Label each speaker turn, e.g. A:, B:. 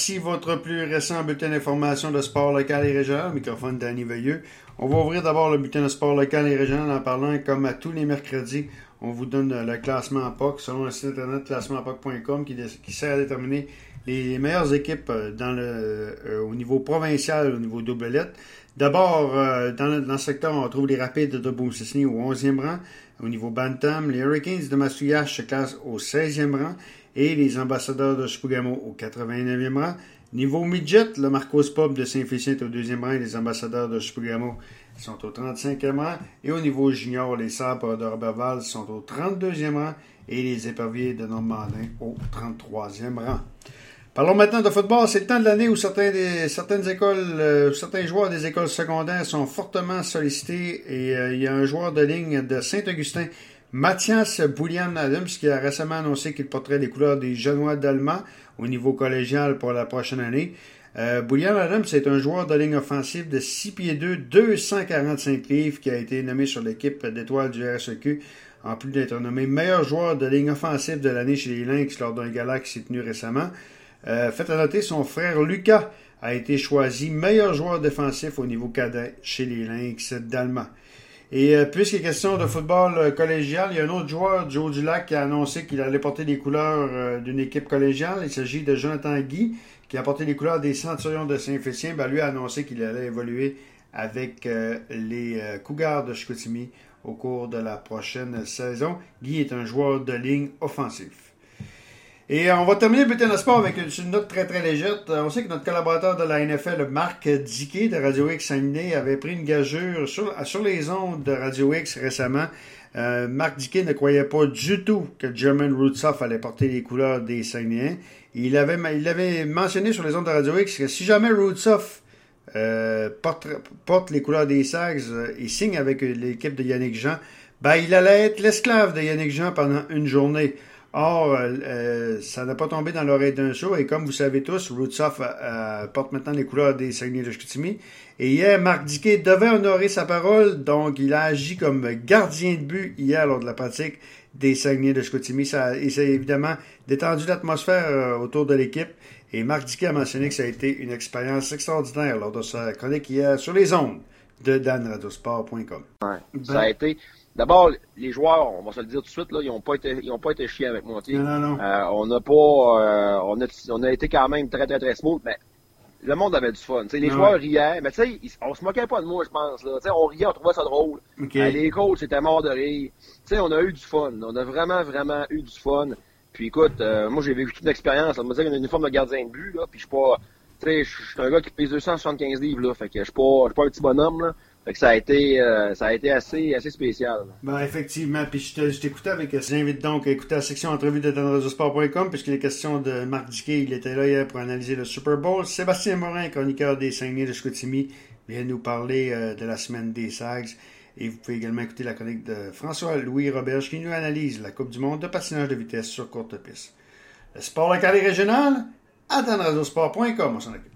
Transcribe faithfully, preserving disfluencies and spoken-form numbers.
A: Voici votre plus récent bulletin d'information de sport local et régional. Microphone Danny Veilleux. On va ouvrir d'abord le bulletin de sport local et régional en parlant, comme à tous les mercredis, on vous donne le classement en P O C selon le site internet classement P O C point com qui, qui sert à déterminer les meilleures équipes dans le, euh, au niveau provincial, au niveau double lettre. D'abord, euh, dans, le, dans le secteur, on retrouve les Rapides de Rimouski au onzième rang. Au niveau Bantam, les Hurricanes de Masouiache se classent au seizième rang et les Ambassadeurs de Chibougamau au quatre-vingt-neuvième rang. Niveau midget, le Marcos Pub de Saint-Félicien est au deuxième rang et les Ambassadeurs de Chibougamau sont au trente-cinquième rang. Et au niveau junior, les Sabres de Roberval sont au trente-deuxième rang et les Éperviers de Normandin au trente-troisième rang. Parlons maintenant de football. C'est le temps de l'année où certains des, certaines écoles, euh, certains joueurs des écoles secondaires sont fortement sollicités et euh, il y a un joueur de ligne de Saint-Augustin, Mathias Boulian-Adams, qui a récemment annoncé qu'il porterait les couleurs des Genois d'Allemand au niveau collégial pour la prochaine année. Euh, Boulian-Adams est un joueur de ligne offensive de six pieds deux, deux cent quarante-cinq livres qui a été nommé sur l'équipe d'étoiles du R S E Q, en plus d'être nommé meilleur joueur de ligne offensive de l'année chez les Lynx lors d'un gala qui s'est tenu récemment. Euh, fait à noter, son frère Lucas a été choisi meilleur joueur défensif au niveau cadet chez les Lynx d'Allemand. Et euh, puisqu'il est question de football euh, collégial, il y a un autre joueur du Haut-du-Lac qui a annoncé qu'il allait porter les couleurs euh, d'une équipe collégiale. Il s'agit de Jonathan Guy, qui a porté les couleurs des Centurions de Saint-Félicien. Ben, lui a annoncé qu'il allait évoluer avec euh, les euh, Cougars de Chicoutimi au cours de la prochaine saison. Guy est un joueur de ligne offensif. Et on va terminer le bulletin de sport avec une, une note très très légère. On sait que notre collaborateur de la N F L, Marc Diquet de Radio X Saguenay, avait pris une gageure sur, sur les ondes de Radio X récemment. Euh, Marc Diquet ne croyait pas du tout que German Rootsoff allait porter les couleurs des Saguenayens. Il avait, il avait mentionné sur les ondes de Radio X que si jamais Rootsoff euh, porte, porte les couleurs des Sags euh, et signe avec l'équipe de Yannick Jean, ben il allait être l'esclave de Yannick Jean pendant une journée. Or, euh, ça n'a pas tombé dans l'oreille d'un sourd et comme vous savez tous, Rootsoff euh, porte maintenant les couleurs des Saguenay de Chicoutimi. Et hier, Marc Diquet devait honorer sa parole, donc il a agi comme gardien de but hier lors de la pratique des Saguenay de Chicoutimi. Ça, et ça a évidemment détendu l'atmosphère euh, autour de l'équipe. Et Marc Diquet a mentionné que ça a été une expérience extraordinaire lors de sa chronique hier sur les ondes de dan radio sport point com.
B: Ouais, ben, ça a été... D'abord, les joueurs, on va se le dire tout de suite, là, ils n'ont pas été, ils ont pas été chiés avec moi.
A: Non, non, non.
B: Euh, on n'a pas, euh, on a, on a été quand même très, très, très smooth, mais le monde avait du fun. T'sais, les non. joueurs riaient, mais tu sais, on se moquait pas de moi, je pense. Là. T'sais, on riait, on trouvait ça drôle. Okay. Euh, les coachs étaient morts de rire. T'sais, on a eu du fun. On a vraiment, vraiment eu du fun. Puis écoute, euh, moi j'ai vécu toute une expérience. On me dit qu'il y a une uniforme de gardien de but, là, puis je suis pas. Tu sais, je suis un gars qui pèse deux cent soixante-quinze livres, là. Fait que je suis pas, je suis pas un petit bonhomme, là. Fait que ça a été, euh, ça a été assez, assez spécial.
A: Ben, effectivement. Puis je, je t'écoutais avec, je t'invite donc à écouter la section entrevue de dan radio sport point com puisqu'il est question de Marc Diquet. Il était là hier pour analyser le Super Bowl. Sébastien Morin, chroniqueur des Saguenay de Chicoutimi, vient nous parler euh, de la semaine des Sags. Et vous pouvez également écouter la chronique de François-Louis Roberge qui nous analyse la Coupe du monde de patinage de vitesse sur courte piste. Le sport local et régional à dan radio sport point com. On s'en occupe.